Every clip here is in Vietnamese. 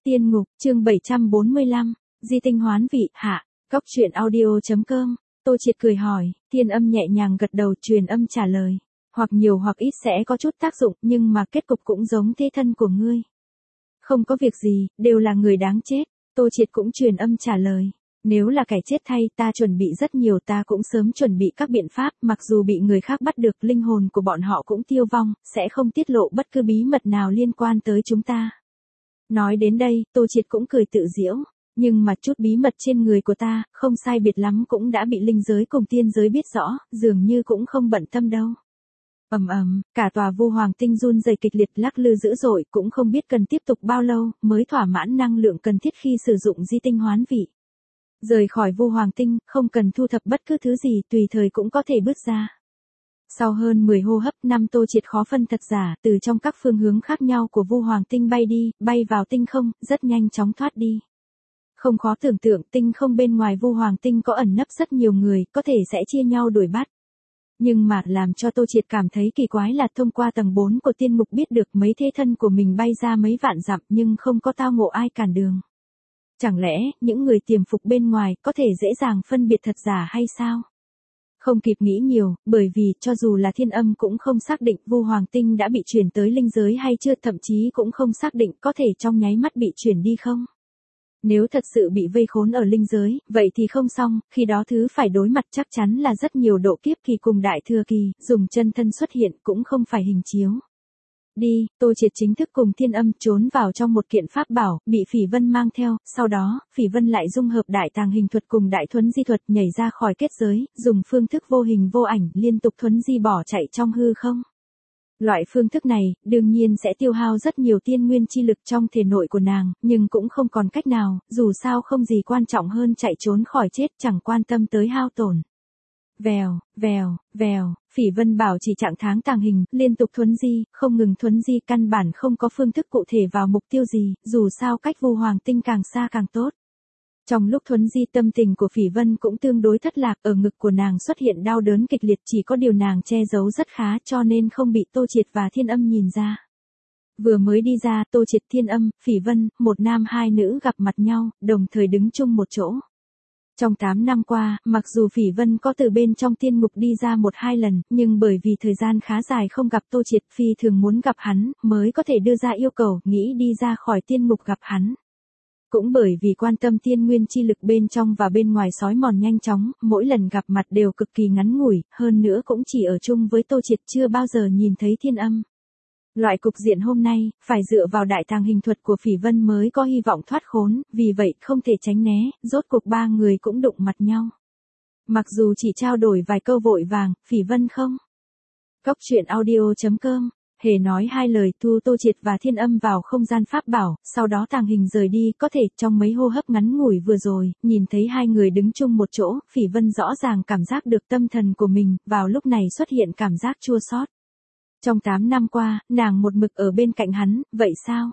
Tiên ngục, chương 745, di tinh hoán vị, hạ, góc truyện audio.com, Tô Triệt cười hỏi, Thiên Âm nhẹ nhàng gật đầu truyền âm trả lời, hoặc nhiều hoặc ít sẽ có chút tác dụng nhưng mà kết cục cũng giống thế thân của ngươi. Không có việc gì, đều là người đáng chết, Tô Triệt cũng truyền âm trả lời. Nếu là kẻ chết thay ta chuẩn bị rất nhiều, ta cũng sớm chuẩn bị các biện pháp, mặc dù bị người khác bắt được linh hồn của bọn họ cũng tiêu vong, sẽ không tiết lộ bất cứ bí mật nào liên quan tới chúng ta. Nói đến đây, Tô Triệt cũng cười tự giễu, nhưng mà chút bí mật trên người của ta, không sai biệt lắm cũng đã bị linh giới cùng tiên giới biết rõ, dường như cũng không bận tâm đâu. Cả tòa Vu Hoàng Tinh run rẩy kịch liệt lắc lư dữ dội, cũng không biết cần tiếp tục bao lâu mới thỏa mãn năng lượng cần thiết khi sử dụng di tinh hoán vị. Rời khỏi Vu Hoàng Tinh, không cần thu thập bất cứ thứ gì, tùy thời cũng có thể bước ra. Sau hơn 10 hô hấp, năm Tô Triệt khó phân thật giả, từ trong các phương hướng khác nhau của Vu Hoàng Tinh bay đi, bay vào tinh không, rất nhanh chóng thoát đi. Không khó tưởng tượng, tinh không bên ngoài Vu Hoàng Tinh có ẩn nấp rất nhiều người, có thể sẽ chia nhau đuổi bắt. Nhưng mà làm cho Tô Triệt cảm thấy kỳ quái là thông qua tầng 4 của tiên ngục biết được mấy thế thân của mình bay ra mấy vạn dặm nhưng không có tao ngộ ai cản đường. Chẳng lẽ, những người tiềm phục bên ngoài có thể dễ dàng phân biệt thật giả hay sao? Không kịp nghĩ nhiều, bởi vì cho dù là Thiên Âm cũng không xác định Vu Hoàng Tinh đã bị chuyển tới linh giới hay chưa, thậm chí cũng không xác định có thể trong nháy mắt bị chuyển đi không. Nếu thật sự bị vây khốn ở linh giới, vậy thì không xong, khi đó thứ phải đối mặt chắc chắn là rất nhiều độ kiếp kỳ cùng đại thừa kỳ, dùng chân thân xuất hiện cũng không phải hình chiếu. Đi, Tô Triệt chính thức cùng Thiên Âm trốn vào trong một kiện pháp bảo, bị Phỉ Vân mang theo, sau đó, Phỉ Vân lại dung hợp đại tàng hình thuật cùng đại thuấn di thuật nhảy ra khỏi kết giới, dùng phương thức vô hình vô ảnh liên tục thuấn di bỏ chạy trong hư không. Loại phương thức này, đương nhiên sẽ tiêu hao rất nhiều tiên nguyên chi lực trong thể nội của nàng, nhưng cũng không còn cách nào, dù sao không gì quan trọng hơn chạy trốn khỏi chết, chẳng quan tâm tới hao tổn. Vèo, Phỉ Vân bảo chỉ trạng thái tàng hình, liên tục thuấn di, không ngừng thuấn di, căn bản không có phương thức cụ thể vào mục tiêu gì, dù sao cách Vu Hoàng Tinh càng xa càng tốt. Trong lúc thuấn di tâm tình của Phỉ Vân cũng tương đối thất lạc, ở ngực của nàng xuất hiện đau đớn kịch liệt, chỉ có điều nàng che giấu rất khá cho nên không bị Tô Triệt và Thiên Âm nhìn ra. Vừa mới đi ra, Tô Triệt, Thiên Âm, Phỉ Vân, một nam hai nữ gặp mặt nhau, đồng thời đứng chung một chỗ. Trong 8 năm qua, mặc dù Phỉ Vân có từ bên trong tiên ngục đi ra 1-2 lần, nhưng bởi vì thời gian khá dài không gặp Tô Triệt, phi thường muốn gặp hắn, mới có thể đưa ra yêu cầu, nghĩ đi ra khỏi tiên ngục gặp hắn. Cũng bởi vì quan tâm tiên nguyên chi lực bên trong và bên ngoài xói mòn nhanh chóng, mỗi lần gặp mặt đều cực kỳ ngắn ngủi, hơn nữa cũng chỉ ở chung với Tô Triệt, chưa bao giờ nhìn thấy Thiên Âm. Loại cục diện hôm nay, phải dựa vào đại tàng hình thuật của Phỉ Vân mới có hy vọng thoát khốn, vì vậy không thể tránh né, rốt cuộc ba người cũng đụng mặt nhau. Mặc dù chỉ trao đổi vài câu vội vàng, Phỉ Vân không. Góc truyện audio.com, hề nói hai lời, thu Tô Triệt và Thiên Âm vào không gian pháp bảo, sau đó tàng hình rời đi, có thể trong mấy hô hấp ngắn ngủi vừa rồi, nhìn thấy hai người đứng chung một chỗ, Phỉ Vân rõ ràng cảm giác được tâm thần của mình, vào lúc này xuất hiện cảm giác chua xót. Trong 8 năm qua, nàng một mực ở bên cạnh hắn, vậy sao?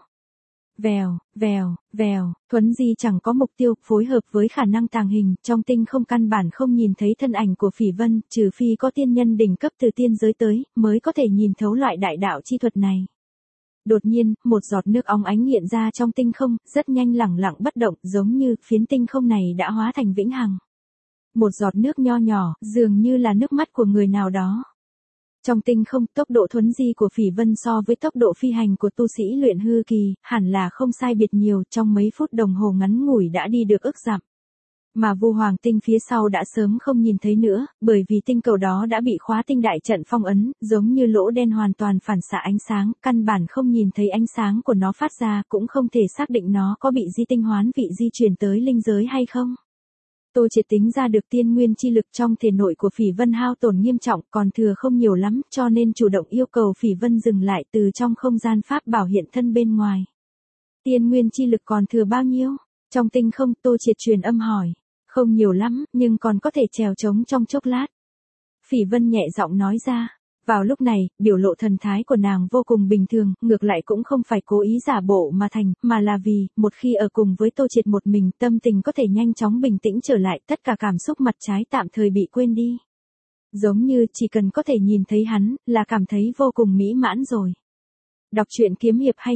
Vèo, thuấn di chẳng có mục tiêu, phối hợp với khả năng tàng hình, trong tinh không căn bản không nhìn thấy thân ảnh của Phỉ Vân, trừ phi có tiên nhân đỉnh cấp từ tiên giới tới, mới có thể nhìn thấu loại đại đạo chi thuật này. Đột nhiên, một giọt nước óng ánh hiện ra trong tinh không, rất nhanh lẳng lặng bất động, giống như phiến tinh không này đã hóa thành vĩnh hằng. Một giọt nước nho nhỏ, dường như là nước mắt của người nào đó. Trong tinh không, tốc độ thuấn di của Phỉ Vân so với tốc độ phi hành của tu sĩ luyện hư kỳ, hẳn là không sai biệt nhiều, trong mấy phút đồng hồ ngắn ngủi đã đi được ức dặm. Mà Vu Hoàng Tinh phía sau đã sớm không nhìn thấy nữa, bởi vì tinh cầu đó đã bị khóa tinh đại trận phong ấn, giống như lỗ đen hoàn toàn phản xạ ánh sáng, căn bản không nhìn thấy ánh sáng của nó phát ra, cũng không thể xác định nó có bị di tinh hoán vị di chuyển tới linh giới hay không. Tô Triệt tính ra được tiên nguyên chi lực trong thể nội của Phỉ Vân hao tổn nghiêm trọng, còn thừa không nhiều lắm, cho nên chủ động yêu cầu Phỉ Vân dừng lại từ trong không gian pháp bảo hiện thân bên ngoài. Tiên nguyên chi lực còn thừa bao nhiêu? Trong tinh không, Tô Triệt truyền âm hỏi. Không nhiều lắm, nhưng còn có thể trèo trống trong chốc lát. Phỉ Vân nhẹ giọng nói ra. Vào lúc này, biểu lộ thần thái của nàng vô cùng bình thường, ngược lại cũng không phải cố ý giả bộ mà thành, mà là vì, một khi ở cùng với Tô Triệt một mình, tâm tình có thể nhanh chóng bình tĩnh trở lại, tất cả cảm xúc mặt trái tạm thời bị quên đi. Giống như chỉ cần có thể nhìn thấy hắn, là cảm thấy vô cùng mỹ mãn rồi. Đọc truyện kiếm hiệp hay nhất.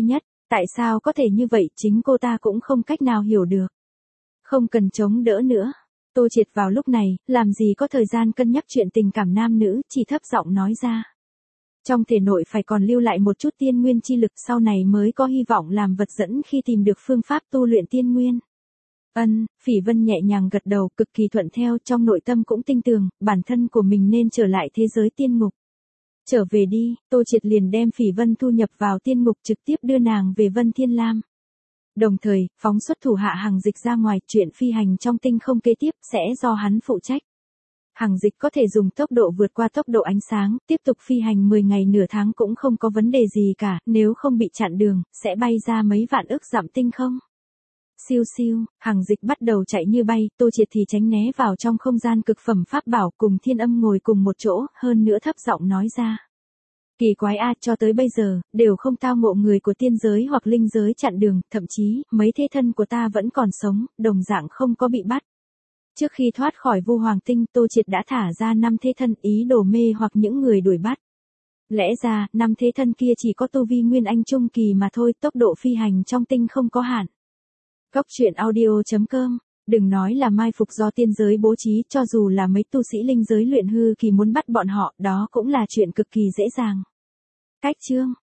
Tại sao có thể như vậy chính cô ta cũng không cách nào hiểu được. Không cần chống đỡ nữa. Tô Triệt vào lúc này, làm gì có thời gian cân nhắc chuyện tình cảm nam nữ, chỉ thấp giọng nói ra. Trong thể nội phải còn lưu lại một chút tiên nguyên chi lực, sau này mới có hy vọng làm vật dẫn khi tìm được phương pháp tu luyện tiên nguyên. Phỉ Vân nhẹ nhàng gật đầu, cực kỳ thuận theo, trong nội tâm cũng tin tưởng, bản thân của mình nên trở lại thế giới tiên ngục. Trở về đi, Tô Triệt liền đem Phỉ Vân thu nhập vào tiên ngục, trực tiếp đưa nàng về Vân Thiên Lam. Đồng thời, phóng xuất thủ hạ Hằng Dịch ra ngoài, chuyện phi hành trong tinh không kế tiếp sẽ do hắn phụ trách. Hằng Dịch có thể dùng tốc độ vượt qua tốc độ ánh sáng, tiếp tục phi hành 10 ngày nửa tháng cũng không có vấn đề gì cả, nếu không bị chặn đường, sẽ bay ra mấy vạn ức dặm tinh không. Siêu siêu, Hằng Dịch bắt đầu chạy như bay, Tô Triệt thì tránh né vào trong không gian cực phẩm pháp bảo, cùng Thiên Âm ngồi cùng một chỗ, hơn nữa thấp giọng nói ra. Kỳ quái a, cho tới bây giờ, đều không tao ngộ người của tiên giới hoặc linh giới chặn đường, thậm chí, mấy thế thân của ta vẫn còn sống, đồng dạng không có bị bắt. Trước khi thoát khỏi Vu Hoàng Tinh, Tô Triệt đã thả ra 5 thế thân, ý đồ mê hoặc những người đuổi bắt. Lẽ ra, 5 thế thân kia chỉ có tu vi Nguyên Anh Trung Kỳ mà thôi, tốc độ phi hành trong tinh không có hạn. Cóc truyện audio.com. Đừng nói là mai phục do tiên giới bố trí, cho dù là mấy tu sĩ linh giới luyện hư kỳ muốn bắt bọn họ, đó cũng là chuyện cực kỳ dễ dàng. Cách chương